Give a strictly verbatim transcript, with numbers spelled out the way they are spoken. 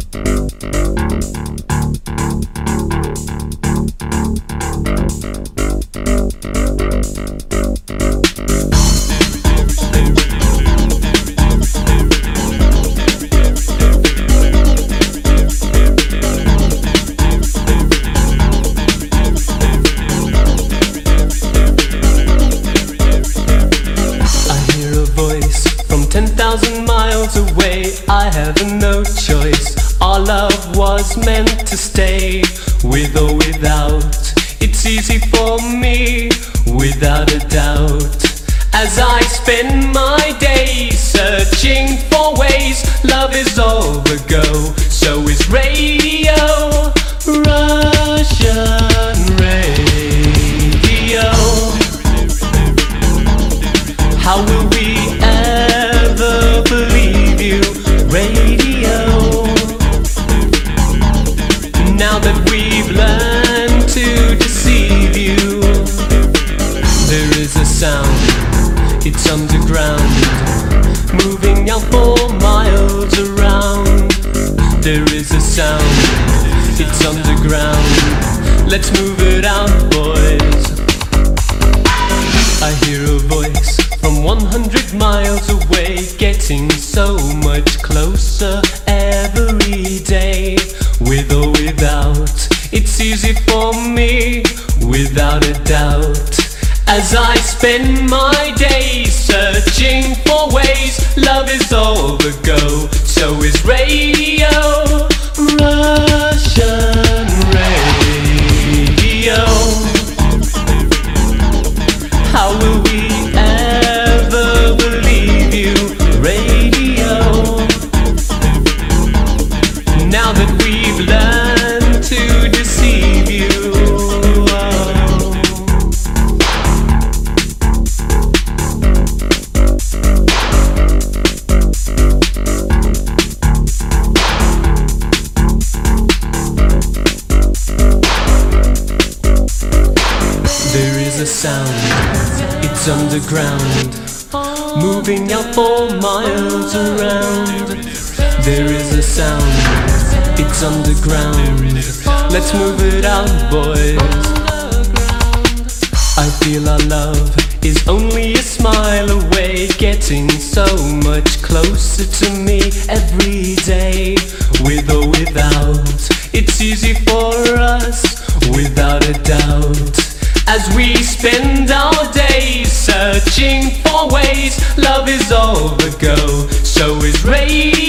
ten thousand miles away, I have no choice. Our love was meant to stay, with or without. It's easy for me, without a doubt. As I spend my days searching for ways, love is all the go. So is radio, Russian radio. How will we ever believe you, radio? Now that we've learned to deceive you, there is a sound, it's underground, moving out four miles around. There is a sound, it's underground, let's move it out, boys. I hear a voice from one hundred miles away, getting so much closer every day. With or without, it's easy for me, without a doubt. As I spend my days searching for ways, love is all the go. So is radio, Russian radio. How will we ever believe you, radio? Now that we've learned to deceive you. There is a sound, it's underground, moving out four miles around. There is a sound, it's underground, let's move it out, boys. I feel our love is only a smile away, getting so much closer to me every day. With or without, it's easy for us, without a doubt. As we spend our days searching for ways, love is all the go. So is radio.